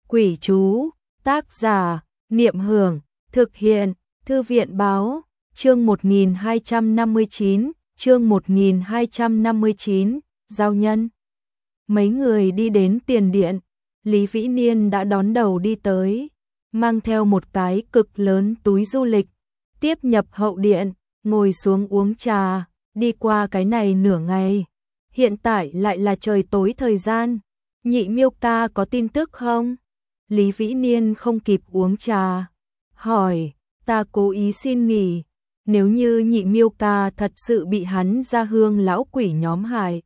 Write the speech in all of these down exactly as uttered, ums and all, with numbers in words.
Quỷ chú, tác giả, Niệm Hưởng, thực hiện, Thư viện báo, chương một nghìn hai trăm năm mươi chín, chương một nghìn hai trăm năm mươi chín, giao nhân. Mấy người đi đến tiền điện, Lý Vĩ Niên đã đón đầu đi tới, mang theo một cái cực lớn túi du lịch, tiếp nhập hậu điện, ngồi xuống uống trà, đi qua cái này nửa ngày. Hiện tại lại là trời tối thời gian, Nhị Miêu ca có tin tức không? Lý Vĩ Niên không kịp uống trà, hỏi, ta cố ý xin nghỉ, nếu như Nhị Miêu ca thật sự bị hắn Gia Hương lão quỷ nhóm hại,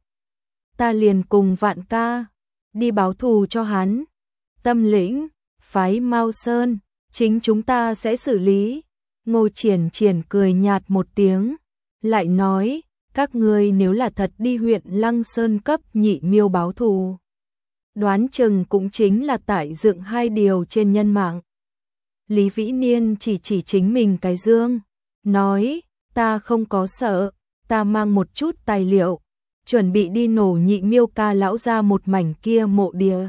ta liền cùng Vạn ca đi báo thù cho hắn. Tâm lĩnh, phái Mao Sơn, chính chúng ta sẽ xử lý. Ngô Triển Triển cười nhạt một tiếng, lại nói, các ngươi nếu là thật đi huyện Lăng Sơn cấp Nhị Miêu báo thù, đoán chừng cũng chính là tại dựng hai điều trên nhân mạng. Lý Vĩ Niên chỉ chỉ chính mình cái dương, nói, ta không có sợ, ta mang một chút tài liệu, chuẩn bị đi nổ Nhị Miêu ca lão ra một mảnh kia mộ địa.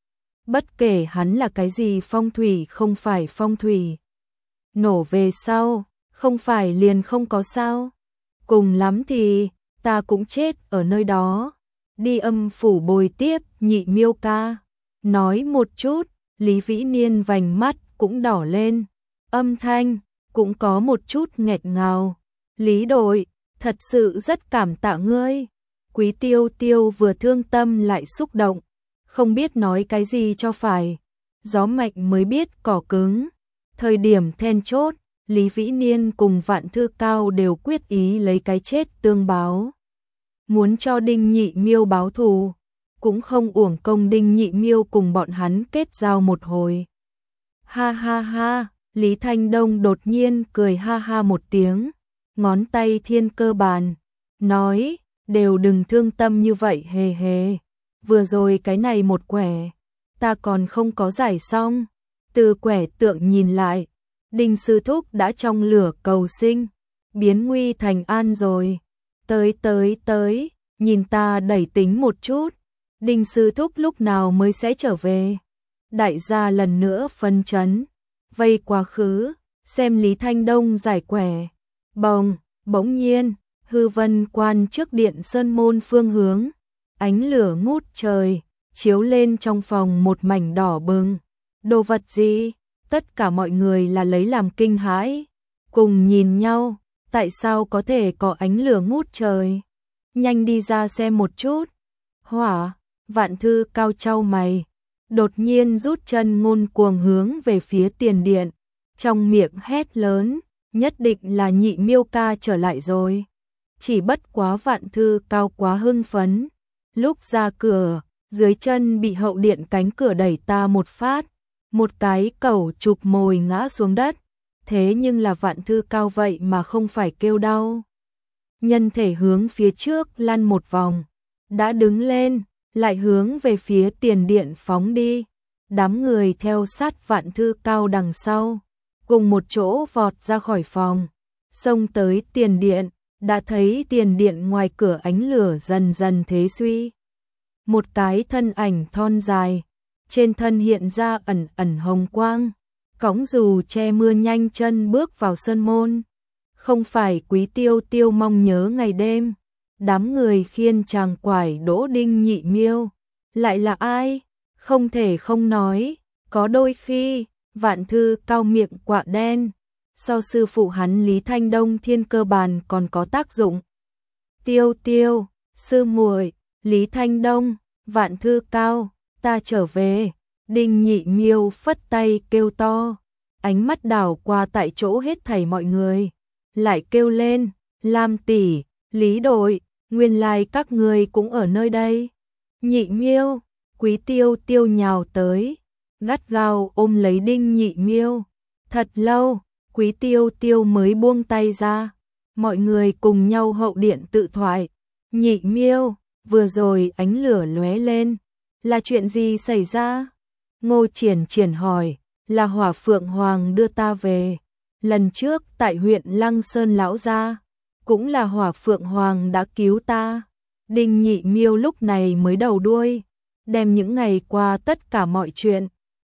Bất kể hắn là cái gì phong thủy không phải phong thủy, nổ về sau, không phải liền không có sao. Cùng lắm thì, ta cũng chết ở nơi đó, đi âm phủ bồi tiếp Nhị Miêu ca. Nói một chút, Lý Vĩ Niên vành mắt cũng đỏ lên, âm thanh cũng có một chút nghẹt ngào. Lý đội, thật sự rất cảm tạ ngươi. Quý Tiêu Tiêu vừa thương tâm lại xúc động, không biết nói cái gì cho phải. Gió mạnh mới biết cỏ cứng. Thời điểm then chốt, Lý Vĩ Niên cùng Vạn Thư Cao đều quyết ý lấy cái chết tương báo. Muốn cho Đinh Nhị Miêu báo thù, cũng không uổng công Đinh Nhị Miêu cùng bọn hắn kết giao một hồi. Ha ha ha, Lý Thanh Đông đột nhiên cười ha ha một tiếng, ngón tay thiên cơ bàn, nói, đều đừng thương tâm như vậy hề hề. Vừa rồi cái này một quẻ, ta còn không có giải xong. Từ quẻ tượng nhìn lại, Đinh sư thúc đã trong lửa cầu sinh, biến nguy thành an rồi. Tới tới tới, nhìn ta đẩy tính một chút, Đinh sư thúc lúc nào mới sẽ trở về. Đại gia lần nữa phân chấn, vây quá khứ, xem Lý Thanh Đông giải quẻ. Bồng, bỗng nhiên, hư vân quan trước điện sơn môn phương hướng, ánh lửa ngút trời, chiếu lên trong phòng một mảnh đỏ bừng. Đồ vật gì? Tất cả mọi người là lấy làm kinh hãi, cùng nhìn nhau, tại sao có thể có ánh lửa ngút trời? Nhanh đi ra xem một chút. Hỏa, Vạn Thư Cao chau mày, đột nhiên rút chân ngôn cuồng hướng về phía tiền điện, trong miệng hét lớn, nhất định là Nhị Miêu ca trở lại rồi. Chỉ bất quá Vạn Thư Cao quá hưng phấn, lúc ra cửa, dưới chân bị hậu điện cánh cửa đẩy ta một phát, một cái cẩu chụp mồi ngã xuống đất. Thế nhưng là Vạn Thư Cao vậy mà không phải kêu đau. Nhân thể hướng phía trước lăn một vòng, đã đứng lên, lại hướng về phía tiền điện phóng đi. Đám người theo sát Vạn Thư Cao đằng sau, cùng một chỗ vọt ra khỏi phòng, xông tới tiền điện, đã thấy tiền điện ngoài cửa ánh lửa dần dần thế suy. Một cái thân ảnh thon dài, trên thân hiện ra ẩn ẩn hồng quang, cõng dù che mưa nhanh chân bước vào sơn môn. Không phải Quý Tiêu Tiêu mong nhớ ngày đêm, đám người khiên chàng quải đỗ Đinh Nhị Miêu, lại là ai? Không thể không nói, có đôi khi, Vạn Thư Cao miệng quạ đen, so sư phụ hắn Lý Thanh Đông thiên cơ bàn còn có tác dụng. Tiêu Tiêu, sư muội, Lý Thanh Đông, Vạn Thư Cao, ta trở về. Đinh Nhị Miêu phất tay kêu to, ánh mắt đảo qua tại chỗ hết thảy mọi người, lại kêu lên, Lam tỷ, Lý đội, nguyên lai các ngươi cũng ở nơi đây. Nhị Miêu, Quý Tiêu Tiêu nhào tới, gắt gao ôm lấy Đinh Nhị Miêu. Thật lâu, Quý Tiêu Tiêu mới buông tay ra. Mọi người cùng nhau hậu điện tự thoại. Nhị Miêu, vừa rồi ánh lửa lóe lên, là chuyện gì xảy ra? Ngô Triển Triển hỏi, là Hỏa Phượng Hoàng đưa ta về. Lần trước tại huyện Lăng Sơn lão gia, cũng là Hỏa Phượng Hoàng đã cứu ta. Đinh Nhị Miêu lúc này mới đầu đuôi, đem những ngày qua tất cả mọi chuyện,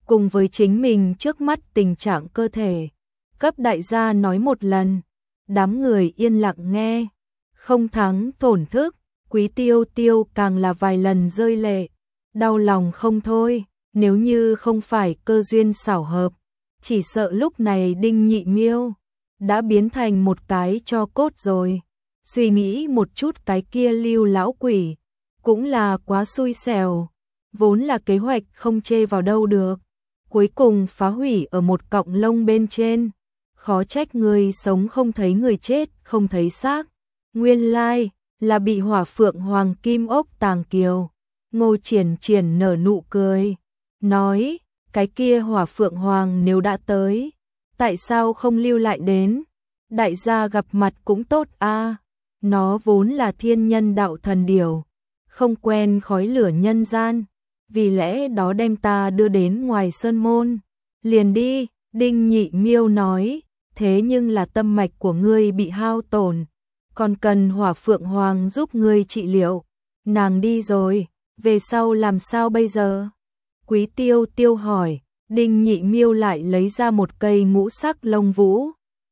cùng với chính mình trước mắt tình trạng cơ thể. Cấp đại gia nói một lần, đám người yên lặng nghe, không thắng thổn thức, Quý Tiêu Tiêu càng là vài lần rơi lệ, đau lòng không thôi, nếu như không phải cơ duyên xảo hợp, chỉ sợ lúc này Đinh Nhị Miêu đã biến thành một cái tro cốt rồi. Suy nghĩ một chút cái kia Lưu lão quỷ, cũng là quá xui xẻo, vốn là kế hoạch không chê vào đâu được, cuối cùng phá hủy ở một cọng lông bên trên, khó trách người sống không thấy người chết, không thấy xác, nguyên lai là bị Hỏa Phượng Hoàng Kim Ốc Tàng Kiều. Ngô Triển Triển nở nụ cười, nói, cái kia Hỏa Phượng Hoàng nếu đã tới, tại sao không lưu lại đến, đại gia gặp mặt cũng tốt a. Nó vốn là thiên nhân đạo thần điểu, không quen khói lửa nhân gian, vì lẽ đó đem ta đưa đến ngoài sơn môn. Liền đi, Đinh Nhị Miêu nói, thế nhưng là tâm mạch của ngươi bị hao tổn, còn cần Hỏa Phượng Hoàng giúp ngươi trị liệu. Nàng đi rồi, về sau làm sao bây giờ? Quý Tiêu Tiêu hỏi. Đinh Nhị Miêu lại lấy ra một cây ngũ sắc lông vũ,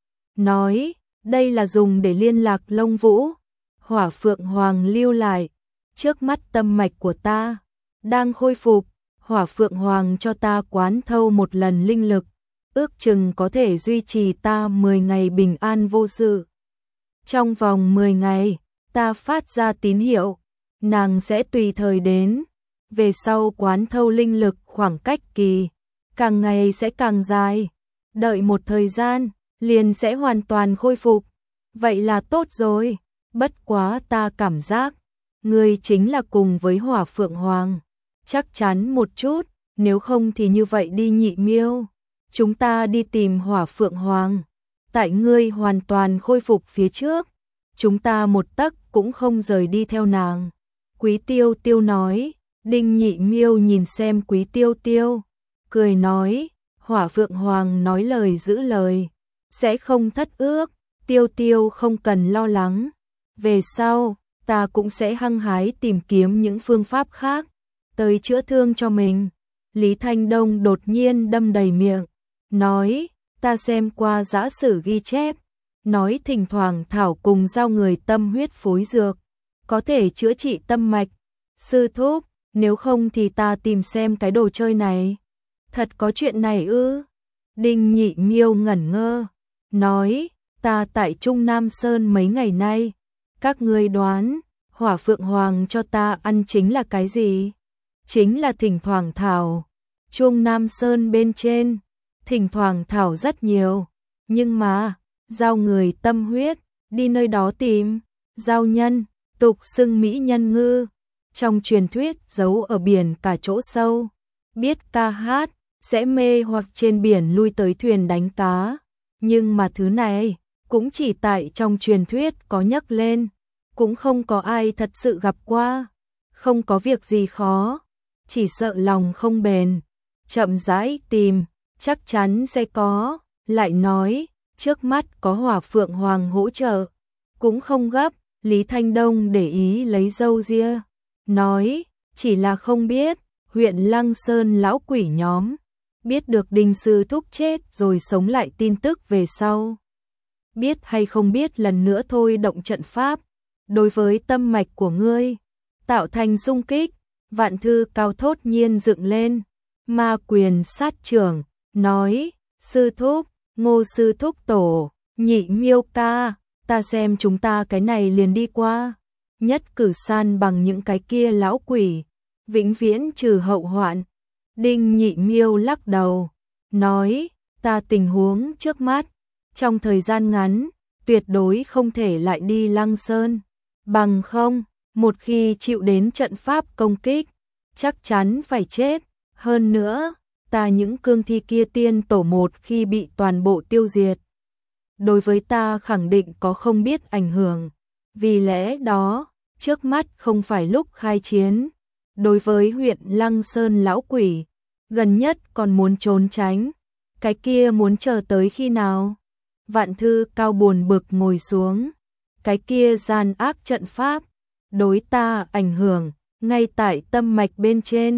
nói, đây là dùng để liên lạc lông vũ. Hỏa Phượng Hoàng lưu lại, trước mắt tâm mạch của ta đang khôi phục, Hỏa Phượng Hoàng cho ta quán thâu một lần linh lực, ước chừng có thể duy trì ta mười ngày bình an vô sự. Trong vòng mười ngày, ta phát ra tín hiệu, nàng sẽ tùy thời đến, về sau quán thâu linh lực khoảng cách kỳ càng ngày sẽ càng dài, đợi một thời gian, liền sẽ hoàn toàn khôi phục. Vậy là tốt rồi, bất quá ta cảm giác, ngươi chính là cùng với Hỏa Phượng Hoàng, chắc chắn một chút, nếu không thì như vậy đi Nhị Miêu, chúng ta đi tìm Hỏa Phượng Hoàng, tại ngươi hoàn toàn khôi phục phía trước, chúng ta một tấc cũng không rời đi theo nàng. Quý Tiêu Tiêu nói. Đinh Nhị Miêu nhìn xem Quý Tiêu Tiêu, cười nói, Hỏa Phượng Hoàng nói lời giữ lời, sẽ không thất ước, Tiêu Tiêu không cần lo lắng. Về sau, ta cũng sẽ hăng hái tìm kiếm những phương pháp khác, tới chữa thương cho mình. Lý Thanh Đông đột nhiên đâm đầy miệng, nói, ta xem qua giả sử ghi chép, nói thỉnh thoảng thảo cùng giao người tâm huyết phối dược, có thể chữa trị tâm mạch. Sư thúc, nếu không thì ta tìm xem cái đồ chơi này. Thật có chuyện này ư? Đinh Nhị Miêu ngẩn ngơ, nói, ta tại Trung Nam Sơn mấy ngày nay, các ngươi đoán, Hỏa Phượng Hoàng cho ta ăn chính là cái gì? Chính là thỉnh thoảng thảo. Trung Nam Sơn bên trên, thỉnh thoảng thảo rất nhiều, nhưng mà, giao người tâm huyết, đi nơi đó tìm, giao nhân, tục xưng mỹ nhân ngư. Trong truyền thuyết giấu ở biển cả chỗ sâu, biết ca hát, sẽ mê hoặc trên biển lui tới thuyền đánh cá. Nhưng mà thứ này, cũng chỉ tại trong truyền thuyết có nhắc lên, cũng không có ai thật sự gặp qua. Không có việc gì khó, chỉ sợ lòng không bền. Chậm rãi tìm, chắc chắn sẽ có. Lại nói, trước mắt có Hỏa Phượng Hoàng hỗ trợ, cũng không gấp. Lý Thanh Đông để ý lấy râu ria, nói, chỉ là không biết, huyện Lăng Sơn lão quỷ nhóm, biết được Đinh sư thúc chết rồi sống lại tin tức về sau. Biết hay không biết lần nữa thôi động trận pháp, đối với tâm mạch của ngươi, tạo thành xung kích. Vạn Thư Cao thốt nhiên dựng lên, ma quyền sát trưởng, nói, sư thúc, Ngô sư thúc tổ, Nhị Miêu ca, ta xem chúng ta cái này liền đi qua, nhất cử san bằng những cái kia lão quỷ, vĩnh viễn trừ hậu hoạn. Đinh Nhị Miêu lắc đầu, nói, ta tình huống trước mắt, trong thời gian ngắn, tuyệt đối không thể lại đi Lăng Sơn, bằng không, một khi chịu đến trận pháp công kích, chắc chắn phải chết. Hơn nữa, ta những cương thi kia tiên tổ một khi bị toàn bộ tiêu diệt, đối với ta khẳng định có không biết ảnh hưởng. Vì lẽ đó, trước mắt không phải lúc khai chiến. Đối với huyện Lăng Sơn lão quỷ, gần nhất còn muốn trốn tránh, cái kia muốn chờ tới khi nào? Vạn Thư Cao buồn bực ngồi xuống, cái kia gian ác trận pháp, đối ta ảnh hưởng, ngay tại tâm mạch bên trên,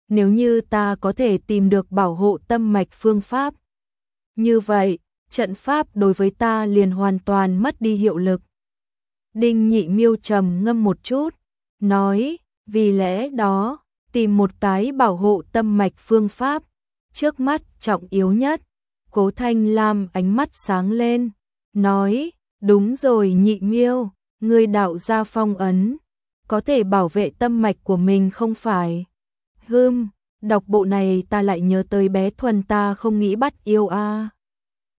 nếu như ta có thể tìm được bảo hộ tâm mạch phương pháp. Như vậy, trận pháp đối với ta liền hoàn toàn mất đi hiệu lực. Đinh Nhị Miêu trầm ngâm một chút, nói, vì lẽ đó, tìm một cái bảo hộ tâm mạch phương pháp, trước mắt trọng yếu nhất. Cố Thanh Lam ánh mắt sáng lên, nói, đúng rồi Nhị Miêu, ngươi đạo ra phong ấn, có thể bảo vệ tâm mạch của mình không phải? Hừm, đọc bộ này ta lại nhớ tới bé Thuần ta không nghĩ bắt yêu a.